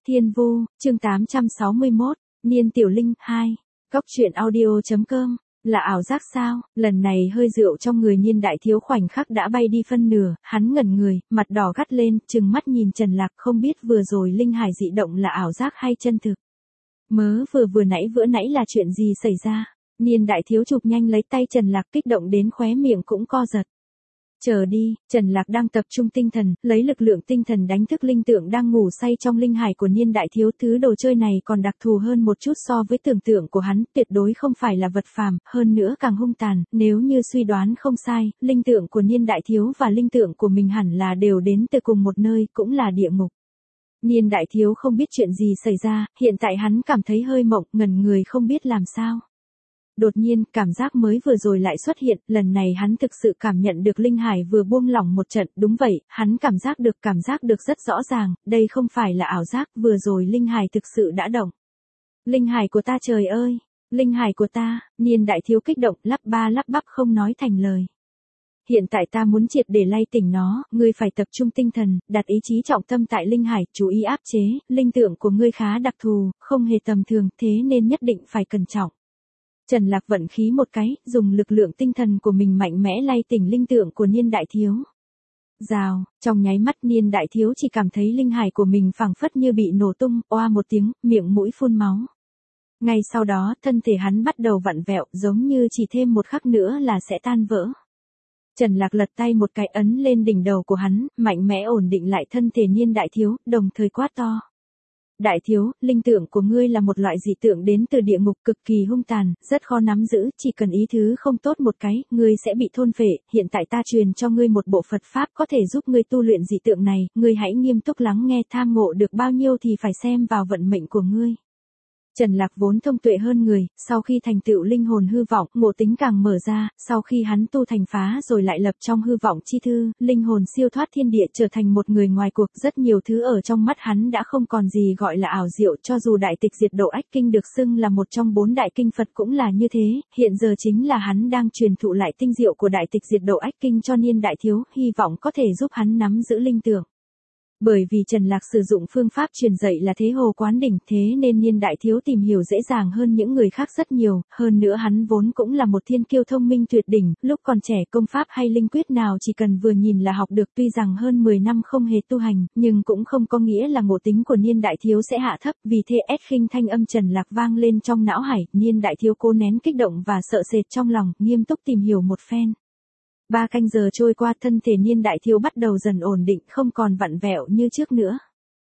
Thiên Vu, chương 861, Niên Tiểu Linh 2. Cóc truyện audio.com. Là ảo giác sao? Lần này hơi rượu trong người Niên đại thiếu khoảnh khắc đã bay đi phân nửa, hắn ngẩn người, mặt đỏ gắt lên, trừng mắt nhìn Trần Lạc, không biết vừa rồi linh hải dị động là ảo giác hay chân thực. Vừa nãy là chuyện gì xảy ra? Niên đại thiếu chụp nhanh lấy tay Trần Lạc, kích động đến khóe miệng cũng co giật. Chờ đi, Trần Lạc đang tập trung tinh thần, lấy lực lượng tinh thần đánh thức linh tượng đang ngủ say trong linh hải của Niên đại thiếu. Thứ đồ chơi này còn đặc thù hơn một chút so với tưởng tượng của hắn, tuyệt đối không phải là vật phàm, hơn nữa càng hung tàn. Nếu như suy đoán không sai, linh tượng của Niên đại thiếu và linh tượng của mình hẳn là đều đến từ cùng một nơi, cũng là địa ngục. Niên đại thiếu không biết chuyện gì xảy ra, hiện tại hắn cảm thấy hơi mộng, ngẩn người không biết làm sao. Đột nhiên, cảm giác mới vừa rồi lại xuất hiện, lần này hắn thực sự cảm nhận được linh hải vừa buông lỏng một trận, đúng vậy, hắn cảm giác được rất rõ ràng, đây không phải là ảo giác, vừa rồi linh hải thực sự đã động. Linh hải của ta, trời ơi, linh hải của ta, Niên đại thiếu kích động, lắp bắp không nói thành lời. Hiện tại ta muốn triệt để lay tỉnh nó, ngươi phải tập trung tinh thần, đặt ý chí trọng tâm tại linh hải, chú ý áp chế, linh tượng của ngươi khá đặc thù, không hề tầm thường, thế nên nhất định phải cẩn trọng. Trần Lạc vận khí một cái, dùng lực lượng tinh thần của mình mạnh mẽ lay tỉnh linh tượng của Niên đại thiếu. Rào, trong nháy mắt Niên đại thiếu chỉ cảm thấy linh hải của mình phảng phất như bị nổ tung, oa một tiếng, miệng mũi phun máu. Ngay sau đó, thân thể hắn bắt đầu vặn vẹo, giống như chỉ thêm một khắc nữa là sẽ tan vỡ. Trần Lạc lật tay một cái ấn lên đỉnh đầu của hắn, mạnh mẽ ổn định lại thân thể Niên đại thiếu, đồng thời quát to. Đại thiếu, linh tượng của ngươi là một loại dị tượng đến từ địa ngục, cực kỳ hung tàn, rất khó nắm giữ, chỉ cần ý thứ không tốt một cái, ngươi sẽ bị thôn phệ. Hiện tại ta truyền cho ngươi một bộ Phật pháp có thể giúp ngươi tu luyện dị tượng này, ngươi hãy nghiêm túc lắng nghe, tham ngộ được bao nhiêu thì phải xem vào vận mệnh của ngươi. Trần Lạc vốn thông tuệ hơn người, sau khi thành tựu linh hồn hư vọng, ngộ tính càng mở ra, sau khi hắn tu thành phá rồi lại lập trong hư vọng chi thư, linh hồn siêu thoát thiên địa, trở thành một người ngoài cuộc, rất nhiều thứ ở trong mắt hắn đã không còn gì gọi là ảo diệu, cho dù đại tịch diệt độ ách kinh được xưng là một trong 4 đại kinh Phật cũng là như thế, hiện giờ chính là hắn đang truyền thụ lại tinh diệu của đại tịch diệt độ ách kinh cho Niên đại thiếu, hy vọng có thể giúp hắn nắm giữ linh tượng. Bởi vì Trần Lạc sử dụng phương pháp truyền dạy là thế hồ quán đỉnh, thế nên Niên đại thiếu tìm hiểu dễ dàng hơn những người khác rất nhiều, hơn nữa hắn vốn cũng là một thiên kiêu thông minh tuyệt đỉnh, lúc còn trẻ công pháp hay linh quyết nào chỉ cần vừa nhìn là học được, tuy rằng hơn 10 năm không hề tu hành, nhưng cũng không có nghĩa là ngộ tính của Niên đại thiếu sẽ hạ thấp, vì thế khinh thanh âm Trần Lạc vang lên trong não hải, Niên đại thiếu cố nén kích động và sợ sệt trong lòng, nghiêm túc tìm hiểu một phen. 3 canh giờ trôi qua, thân thể Niên đại thiếu bắt đầu dần ổn định, không còn vặn vẹo như trước nữa.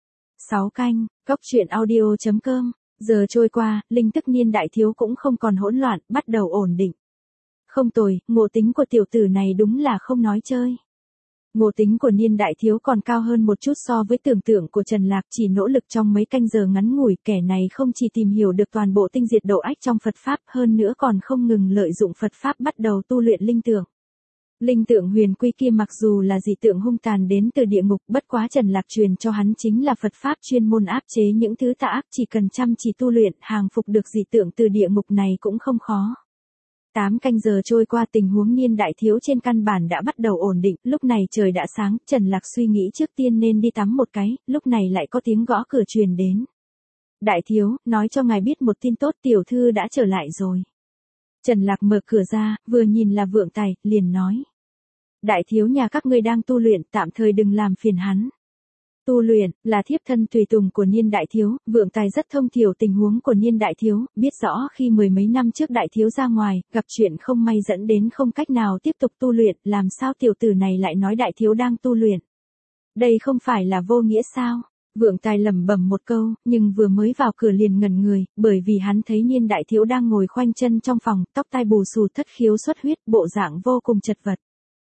6 canh, cóc truyện audio.com. Giờ trôi qua, linh thức Niên đại thiếu cũng không còn hỗn loạn, bắt đầu ổn định. Không tồi, ngộ tính của tiểu tử này đúng là không nói chơi. Ngộ tính của Niên đại thiếu còn cao hơn một chút so với tưởng tượng của Trần Lạc, chỉ nỗ lực trong mấy canh giờ ngắn ngủi, kẻ này không chỉ tìm hiểu được toàn bộ tinh diệt độ ách trong Phật Pháp, hơn nữa còn không ngừng lợi dụng Phật Pháp bắt đầu tu luyện linh tượng. Linh tượng huyền quy kia mặc dù là dị tượng hung tàn đến từ địa ngục, bất quá Trần Lạc truyền cho hắn chính là Phật Pháp chuyên môn áp chế những thứ tà ác, chỉ cần chăm chỉ tu luyện, hàng phục được dị tượng từ địa ngục này cũng không khó. 8 canh giờ trôi qua, tình huống Niên đại thiếu trên căn bản đã bắt đầu ổn định, lúc này trời đã sáng, Trần Lạc suy nghĩ trước tiên nên đi tắm một cái, lúc này lại có tiếng gõ cửa truyền đến. Đại thiếu, nói cho ngài biết một tin tốt, tiểu thư đã trở lại rồi. Trần Lạc mở cửa ra, vừa nhìn là Vượng Tài, liền nói. Đại thiếu, nhà các ngươi đang tu luyện, tạm thời đừng làm phiền hắn. Tu luyện, là thiếp thân tùy tùng của Niên đại thiếu, Vượng Tài rất thông hiểu tình huống của Niên đại thiếu, biết rõ khi 10 mấy năm trước đại thiếu ra ngoài, gặp chuyện không may dẫn đến không cách nào tiếp tục tu luyện, làm sao tiểu tử này lại nói đại thiếu đang tu luyện. Đây không phải là vô nghĩa sao? Vượng Tài lẩm bẩm một câu, nhưng vừa mới vào cửa liền ngẩn người, bởi vì hắn thấy Niên đại thiếu đang ngồi khoanh chân trong phòng, tóc tai bù xù, thất khiếu xuất huyết, bộ dạng vô cùng chật vật.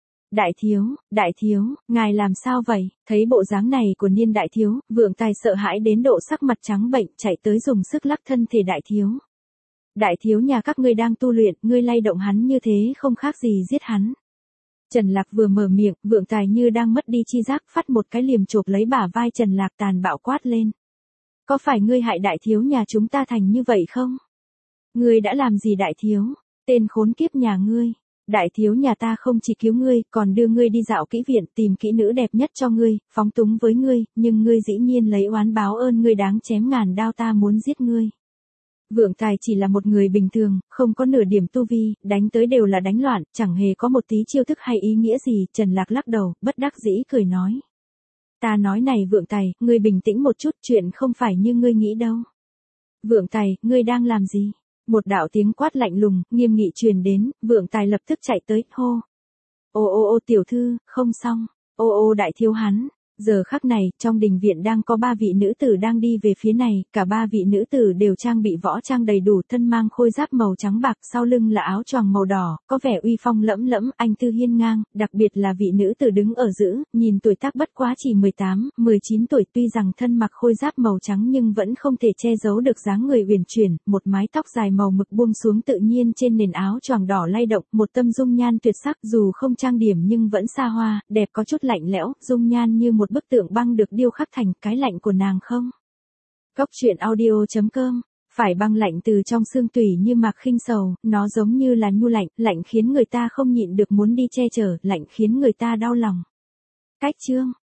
Đại thiếu, ngài làm sao vậy? Thấy bộ dáng này của Niên đại thiếu, Vượng Tài sợ hãi đến độ sắc mặt trắng bệnh, chạy tới dùng sức lắc thân thể đại thiếu. Đại thiếu, nhà các ngươi đang tu luyện, ngươi lay động hắn như thế không khác gì giết hắn. Trần Lạc vừa mở miệng, Vượng Tài như đang mất đi chi giác, phát một cái liềm chộp lấy bả vai Trần Lạc, tàn bạo quát lên. Có phải ngươi hại đại thiếu nhà chúng ta thành như vậy không? Ngươi đã làm gì đại thiếu? Tên khốn kiếp nhà ngươi. Đại thiếu nhà ta không chỉ cứu ngươi, còn đưa ngươi đi dạo kỹ viện tìm kỹ nữ đẹp nhất cho ngươi, phóng túng với ngươi, nhưng ngươi dĩ nhiên lấy oán báo ơn ngươi đáng chém ngàn đao ta muốn giết ngươi. Vượng Tài chỉ là một người bình thường, không có nửa điểm tu vi, đánh tới đều là đánh loạn, chẳng hề có một tí chiêu thức hay ý nghĩa gì, Trần Lạc lắc đầu, bất đắc dĩ cười nói. Ta nói này Vượng Tài, ngươi bình tĩnh một chút, chuyện không phải như ngươi nghĩ đâu. Vượng Tài, ngươi đang làm gì? Một đạo tiếng quát lạnh lùng, nghiêm nghị truyền đến, Vượng Tài lập tức chạy tới, hô. Ô tiểu thư, không xong, ô đại thiếu hắn. Giờ khắc này, trong đình viện đang có 3 vị nữ tử đang đi về phía này, cả 3 vị nữ tử đều trang bị võ trang đầy đủ, thân mang khôi giáp màu trắng bạc, sau lưng là áo choàng màu đỏ, có vẻ uy phong lẫm lẫm, anh tư hiên ngang, đặc biệt là vị nữ tử đứng ở giữa, nhìn tuổi tác bất quá chỉ 18, 19 tuổi, tuy rằng thân mặc khôi giáp màu trắng nhưng vẫn không thể che giấu được dáng người uyển chuyển, một mái tóc dài màu mực buông xuống tự nhiên trên nền áo choàng đỏ lay động, một tâm dung nhan tuyệt sắc, dù không trang điểm nhưng vẫn xa hoa, đẹp có chút lạnh lẽo, dung nhan như một bức tượng băng được điêu khắc thành cái lạnh của nàng không. Cốc truyện audio.com. Phải băng lạnh từ trong xương tủy như mạc khinh sầu, nó giống như là nhu lạnh, lạnh khiến người ta không nhịn được muốn đi che chở, lạnh khiến người ta đau lòng. Cách chương